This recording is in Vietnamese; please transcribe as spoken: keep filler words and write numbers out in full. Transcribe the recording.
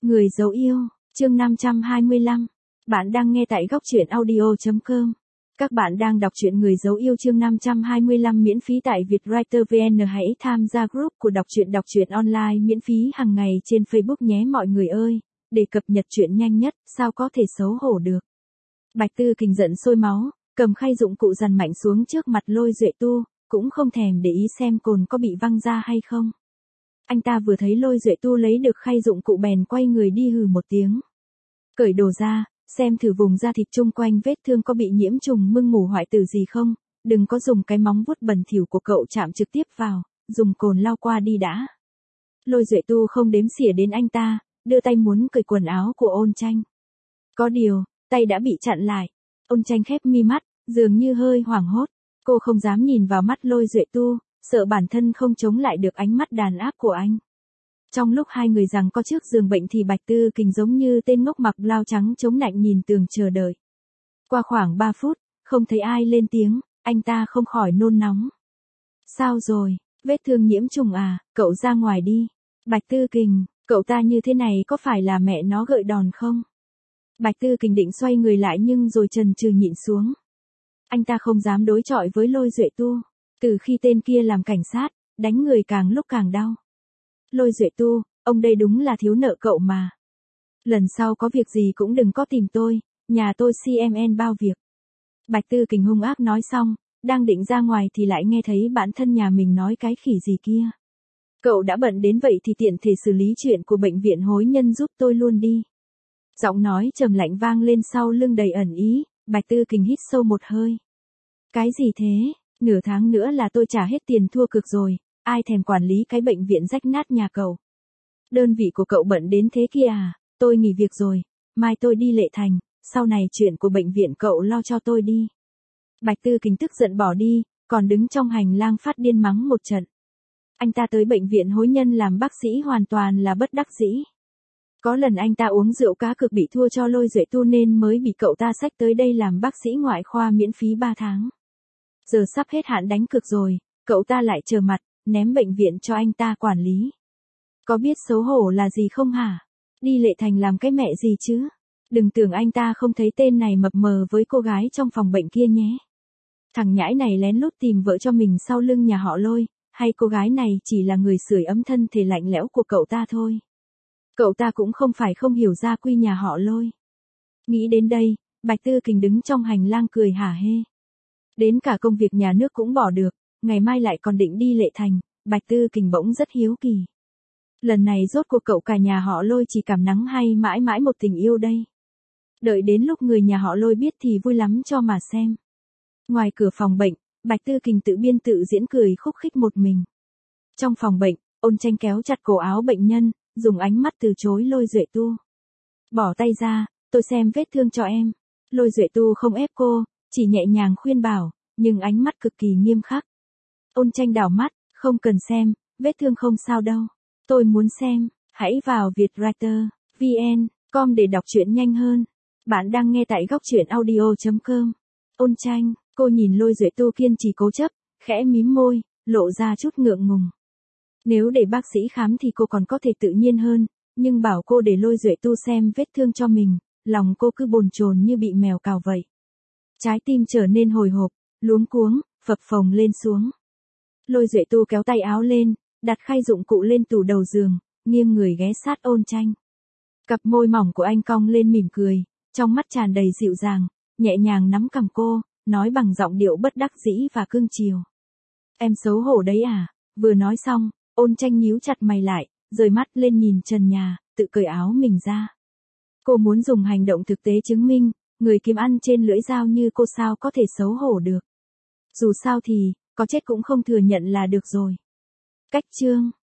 Người dấu yêu, chương năm trăm hai mươi lăm. Bạn đang nghe tại góc truyện audio chấm com. Các bạn đang đọc truyện Người dấu yêu chương năm trăm hai mươi lăm miễn phí tại Vietwriter vê en. Hãy tham gia group của đọc truyện đọc truyện online miễn phí hàng ngày trên Facebook nhé mọi người ơi, để cập nhật truyện nhanh nhất, sao có thể xấu hổ được. Bạch Tư Kình giận sôi máu, cầm khay dụng cụ dằn mạnh xuống trước mặt Lôi Duệ Tu, cũng không thèm để ý xem cồn có bị văng ra hay không. Anh ta vừa thấy Lôi Duệ Tu lấy được khay dụng cụ bèn quay người đi hừ một tiếng. Cởi đồ ra, xem thử vùng da thịt chung quanh vết thương có bị nhiễm trùng mưng mủ hoại tử gì không, đừng có dùng cái móng vuốt bẩn thỉu của cậu chạm trực tiếp vào, dùng cồn lau qua đi đã. Lôi Duệ Tu không đếm xỉa đến anh ta, đưa tay muốn cởi quần áo của Ôn Tranh. Có điều, tay đã bị chặn lại. Ôn Tranh khép mi mắt, dường như hơi hoảng hốt, cô không dám nhìn vào mắt Lôi Duệ Tu, sợ bản thân không chống lại được ánh mắt đàn áp của anh. Trong lúc hai người giằng co trước giường bệnh thì Bạch Tư Kình giống như tên ngốc mặc blau trắng chống nạnh nhìn tường chờ đợi. Qua khoảng ba phút, không thấy ai lên tiếng, anh ta không khỏi nôn nóng. Sao rồi, vết thương nhiễm trùng à, cậu ra ngoài đi. Bạch Tư Kình, cậu ta như thế này có phải là mẹ nó gợi đòn không? Bạch Tư Kình định xoay người lại nhưng rồi chần chừ nhịn xuống. Anh ta không dám đối chọi với Lôi Duệ Tu. Từ khi tên kia làm cảnh sát, đánh người càng lúc càng đau. Lôi Duệ Tu, ông đây đúng là thiếu nợ cậu mà. Lần sau có việc gì cũng đừng có tìm tôi, nhà tôi xê em en bao việc. Bạch Tư Kình hung ác nói xong, đang định ra ngoài thì lại nghe thấy bản thân nhà mình nói cái khỉ gì kia. Cậu đã bận đến vậy thì tiện thể xử lý chuyện của bệnh viện hối nhân giúp tôi luôn đi. Giọng nói trầm lạnh vang lên sau lưng đầy ẩn ý, Bạch Tư Kình hít sâu một hơi. Cái gì thế? Nửa tháng nữa là tôi trả hết tiền thua cực rồi, ai thèm quản lý cái bệnh viện rách nát nhà cậu. Đơn vị của cậu bận đến thế kia à, tôi nghỉ việc rồi, mai tôi đi Lệ Thành, sau này chuyện của bệnh viện cậu lo cho tôi đi. Bạch Tư Kình tức giận bỏ đi, còn đứng trong hành lang phát điên mắng một trận. Anh ta tới bệnh viện hối nhân làm bác sĩ hoàn toàn là bất đắc dĩ. Có lần anh ta uống rượu cá cực bị thua cho Lôi Duệ Tu nên mới bị cậu ta xách tới đây làm bác sĩ ngoại khoa miễn phí ba tháng. Giờ sắp hết hạn đánh cược rồi, cậu ta lại trơ mặt, ném bệnh viện cho anh ta quản lý. Có biết xấu hổ là gì không hả? Đi Lệ Thành làm cái mẹ gì chứ? Đừng tưởng anh ta không thấy tên này mập mờ với cô gái trong phòng bệnh kia nhé. Thằng nhãi này lén lút tìm vợ cho mình sau lưng nhà họ Lôi, hay cô gái này chỉ là người sưởi ấm thân thể lạnh lẽo của cậu ta thôi. Cậu ta cũng không phải không hiểu gia quy nhà họ Lôi. Nghĩ đến đây, Bạch Tư Kình đứng trong hành lang cười hả hê. Đến cả công việc nhà nước cũng bỏ được, ngày mai lại còn định đi Lệ Thành, Bạch Tư Kình bỗng rất hiếu kỳ. Lần này rốt cuộc cậu cả nhà họ Lôi chỉ cảm nắng hay mãi mãi một tình yêu đây. Đợi đến lúc người nhà họ Lôi biết thì vui lắm cho mà xem. Ngoài cửa phòng bệnh, Bạch Tư Kình tự biên tự diễn cười khúc khích một mình. Trong phòng bệnh, Ôn Tranh kéo chặt cổ áo bệnh nhân, dùng ánh mắt từ chối Lôi Duệ Tu. Bỏ tay ra, tôi xem vết thương cho em. Lôi Duệ Tu không ép cô, chỉ nhẹ nhàng khuyên bảo, nhưng ánh mắt cực kỳ nghiêm khắc. Ôn Tranh đảo mắt, không cần xem, vết thương không sao đâu. Tôi muốn xem, hãy vào Vietwriter vê en com để đọc truyện nhanh hơn. Bạn đang nghe tại góc truyện audio chấm com. Ôn Tranh, cô nhìn Lôi Duệ Tu kiên trì cố chấp, khẽ mím môi, lộ ra chút ngượng ngùng. Nếu để bác sĩ khám thì cô còn có thể tự nhiên hơn, nhưng bảo cô để Lôi Duệ Tu xem vết thương cho mình, lòng cô cứ bồn chồn như bị mèo cào vậy. Trái tim trở nên hồi hộp, luống cuống, phập phồng lên xuống. Lôi Duệ Tu kéo tay áo lên, đặt khay dụng cụ lên tủ đầu giường, nghiêng người ghé sát Ôn Tranh. Cặp môi mỏng của anh cong lên mỉm cười, trong mắt tràn đầy dịu dàng, nhẹ nhàng nắm cằm cô, nói bằng giọng điệu bất đắc dĩ và cương chiều. Em xấu hổ đấy à? Vừa nói xong, Ôn Tranh nhíu chặt mày lại, rời mắt lên nhìn trần nhà, tự cởi áo mình ra. Cô muốn dùng hành động thực tế chứng minh, người kiếm ăn trên lưỡi dao như cô sao có thể xấu hổ được. Dù sao thì, có chết cũng không thừa nhận là được rồi. Cách chương